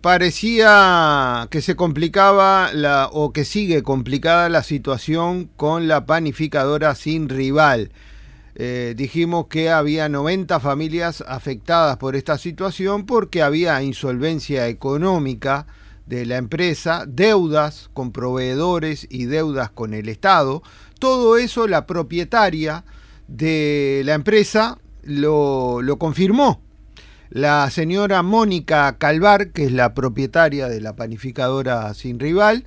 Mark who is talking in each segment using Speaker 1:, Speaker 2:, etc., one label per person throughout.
Speaker 1: parecía que se complicaba o que sigue complicada la situación con la panificadora Sin Rival. Dijimos que había 90 familias afectadas por esta situación porque había insolvencia económica de la empresa, deudas con proveedores y deudas con el Estado. Todo eso la propietaria de la empresa lo confirmó. La señora Mónica Calvar, que es la propietaria de la panificadora Sin Rival,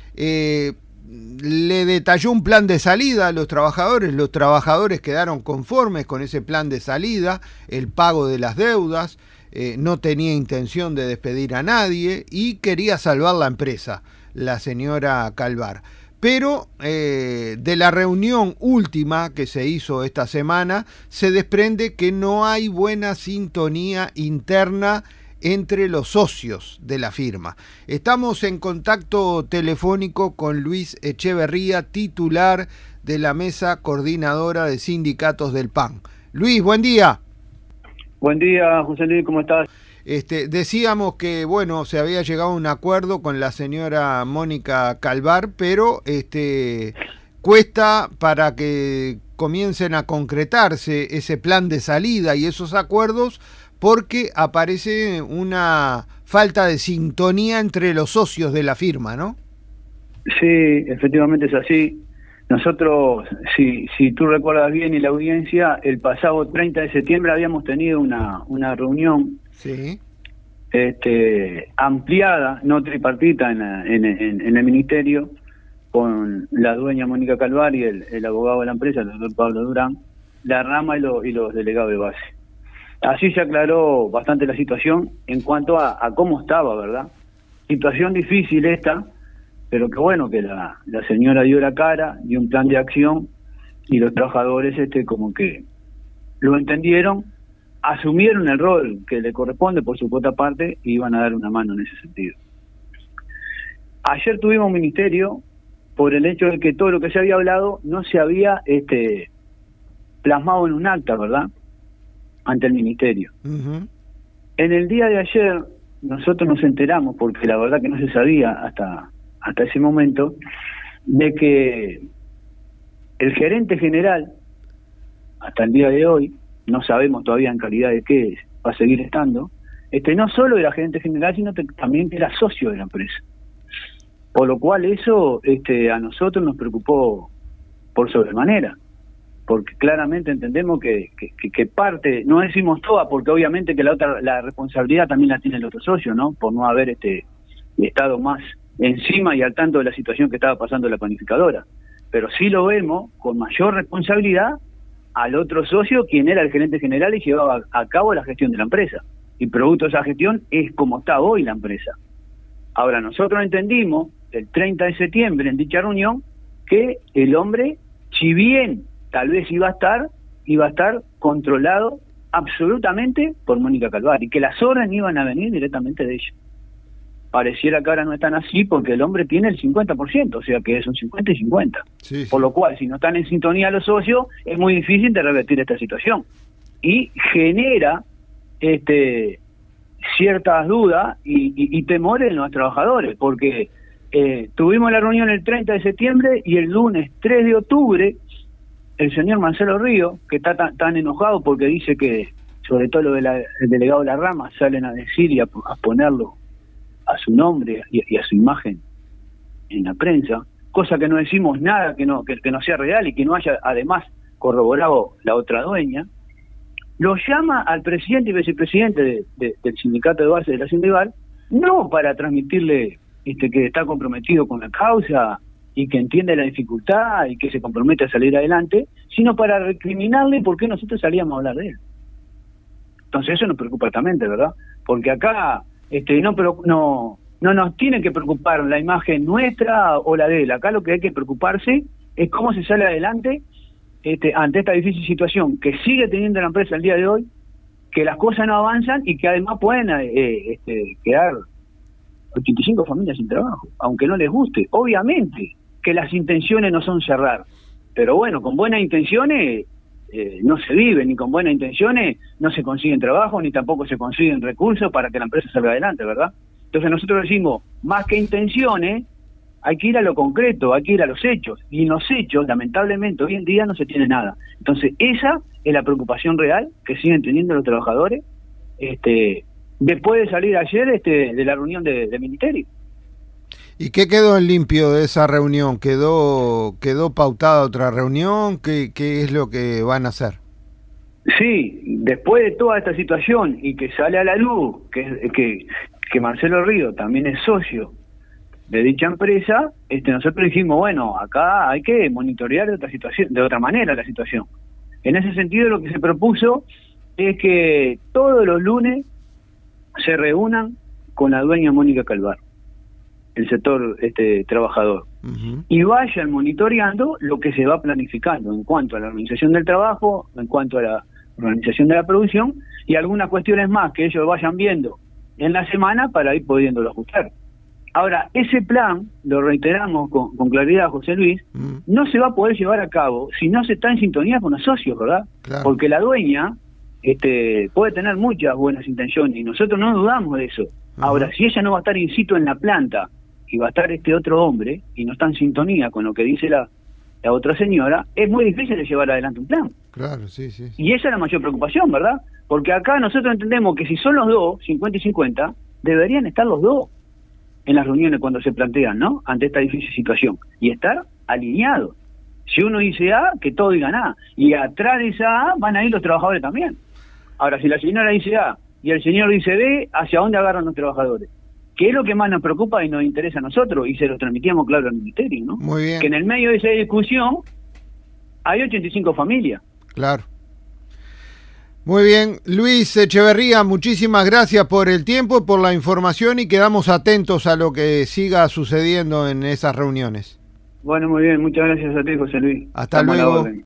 Speaker 1: le detalló un plan de salida a los trabajadores quedaron conformes con ese plan de salida, el pago de las deudas, no tenía intención de despedir a nadie y quería salvar la empresa, la señora Calvar. Pero de la reunión última que se hizo esta semana se desprende que no hay buena sintonía interna entre los socios de la firma. Estamos en contacto telefónico con Luis Echeverría, titular de la Mesa Coordinadora de Sindicatos del PAN. Luis, buen día.
Speaker 2: Buen día, José Luis, ¿cómo estás?
Speaker 1: Decíamos que, bueno, se había llegado a un acuerdo con la señora Mónica Calvar, pero cuesta para que comiencen a concretarse ese plan de salida y esos acuerdos, porque aparece una falta de sintonía entre los socios de la firma, ¿no?
Speaker 2: Sí, efectivamente es así. Nosotros, si tú recuerdas bien y la audiencia, el pasado 30 de septiembre habíamos tenido una reunión
Speaker 1: sí,
Speaker 2: ampliada, no tripartita, en el ministerio, con la dueña Mónica Calvar y el abogado de la empresa, el doctor Pablo Durán, la rama y los delegados de base. Así se aclaró bastante la situación en cuanto a cómo estaba, ¿verdad? Situación difícil esta, pero que bueno, que la señora dio la cara, dio un plan de acción, y los trabajadores como que lo entendieron, asumieron el rol que le corresponde por su cuota parte y iban a dar una mano en ese sentido. Ayer tuvimos un ministerio por el hecho de que todo lo que se había hablado no se había plasmado en un acta, ¿verdad?, ante el ministerio.
Speaker 1: Uh-huh.
Speaker 2: En el día de ayer nosotros nos enteramos, porque la verdad que no se sabía hasta ese momento, de que el gerente general, hasta el día de hoy, no sabemos todavía en calidad de qué va a seguir estando, no solo era gerente general, sino también que era socio de la empresa. Por lo cual eso a nosotros nos preocupó por sobremanera, porque claramente entendemos que parte, no decimos toda, porque obviamente que la responsabilidad también la tiene el otro socio, ¿no?, por no haber estado más encima y al tanto de la situación que estaba pasando la panificadora, pero sí lo vemos con mayor responsabilidad al otro socio, quien era el gerente general y llevaba a cabo la gestión de la empresa, y producto de esa gestión es como está hoy la empresa. Ahora, nosotros entendimos el 30 de septiembre en dicha reunión que el hombre, si bien tal vez iba a estar controlado absolutamente por Mónica Calvar, y que las órdenes iban a venir directamente de ella. Pareciera que ahora no están así, porque el hombre tiene el 50%, o sea que es un 50 y 50.
Speaker 1: Sí, sí.
Speaker 2: Por lo cual, si no están en sintonía los socios, es muy difícil de revertir esta situación. Y genera ciertas dudas y temores en los trabajadores, porque tuvimos la reunión el 30 de septiembre y el lunes 3 de octubre, el señor Marcelo Río, que está tan enojado porque dice que, sobre todo lo del delegado de la rama, salen a decir y a ponerlo a su nombre y a su imagen en la prensa, cosa que no decimos nada que no sea real y que no haya además corroborado la otra dueña, lo llama al presidente y vicepresidente del sindicato de base de la Sin Rival, no para transmitirle que está comprometido con la causa y que entiende la dificultad y que se compromete a salir adelante, sino para recriminarle por qué nosotros salíamos a hablar de él. Entonces eso nos preocupa también, ¿verdad? Porque acá no nos tiene que preocupar la imagen nuestra o la de él. Acá lo que hay que preocuparse es cómo se sale adelante ante esta difícil situación que sigue teniendo la empresa el día de hoy, que las cosas no avanzan y que además pueden quedar 85 familias sin trabajo, aunque no les guste. Obviamente que las intenciones no son cerrar, pero bueno, con buenas intenciones no se vive, ni con buenas intenciones no se consiguen trabajo, ni tampoco se consiguen recursos para que la empresa salga adelante, ¿verdad? Entonces nosotros decimos, más que intenciones, hay que ir a lo concreto, hay que ir a los hechos. Y en los hechos, lamentablemente, hoy en día no se tiene nada. Entonces, esa es la preocupación real que siguen teniendo los trabajadores después de salir ayer de la reunión de ministerio.
Speaker 1: ¿Y qué quedó en limpio de esa reunión? ¿Quedó pautada otra reunión? ¿Qué es lo que van a hacer?
Speaker 2: Sí, después de toda esta situación y que sale a la luz que Marcelo Río también es socio de dicha empresa, nosotros dijimos, bueno, acá hay que monitorear de otra manera la situación. En ese sentido, lo que se propuso es que todos los lunes se reúnan con la dueña Mónica Calvar, el sector trabajador, y vayan monitoreando lo que se va planificando en cuanto a la organización del trabajo, en cuanto a la organización de la producción y algunas cuestiones más que ellos vayan viendo en la semana para ir pudiéndolo ajustar. Ahora, ese plan, lo reiteramos con claridad, José Luis, no se va a poder llevar a cabo si no se está en sintonía con los socios, ¿verdad? Claro. Porque la dueña puede tener muchas buenas intenciones y nosotros no dudamos de eso. Ahora, si ella no va a estar in situ en la planta y va a estar otro hombre y no está en sintonía con lo que dice la otra señora, es muy difícil de llevar adelante un plan.
Speaker 1: Claro, sí.
Speaker 2: Y esa es la mayor preocupación, ¿verdad? Porque acá nosotros entendemos que si son los dos, 50 y 50, deberían estar los dos en las reuniones cuando se plantean, ¿no? Ante esta difícil situación. Y estar alineados. Si uno dice A, que todo digan A. Y atrás de esa A van a ir los trabajadores también. Ahora, si la señora dice A y el señor dice B, ¿hacia dónde agarran los trabajadores? Que es lo que más nos preocupa y nos interesa a nosotros, y se lo transmitíamos claro al ministerio, ¿no?
Speaker 1: Muy bien.
Speaker 2: Que en el medio de esa discusión hay 85 familias.
Speaker 1: Claro. Muy bien, Luis Echeverría, muchísimas gracias por el tiempo y por la información y quedamos atentos a lo que siga sucediendo en esas reuniones.
Speaker 2: Bueno, muy bien, muchas gracias a ti, José Luis.
Speaker 1: Hasta luego.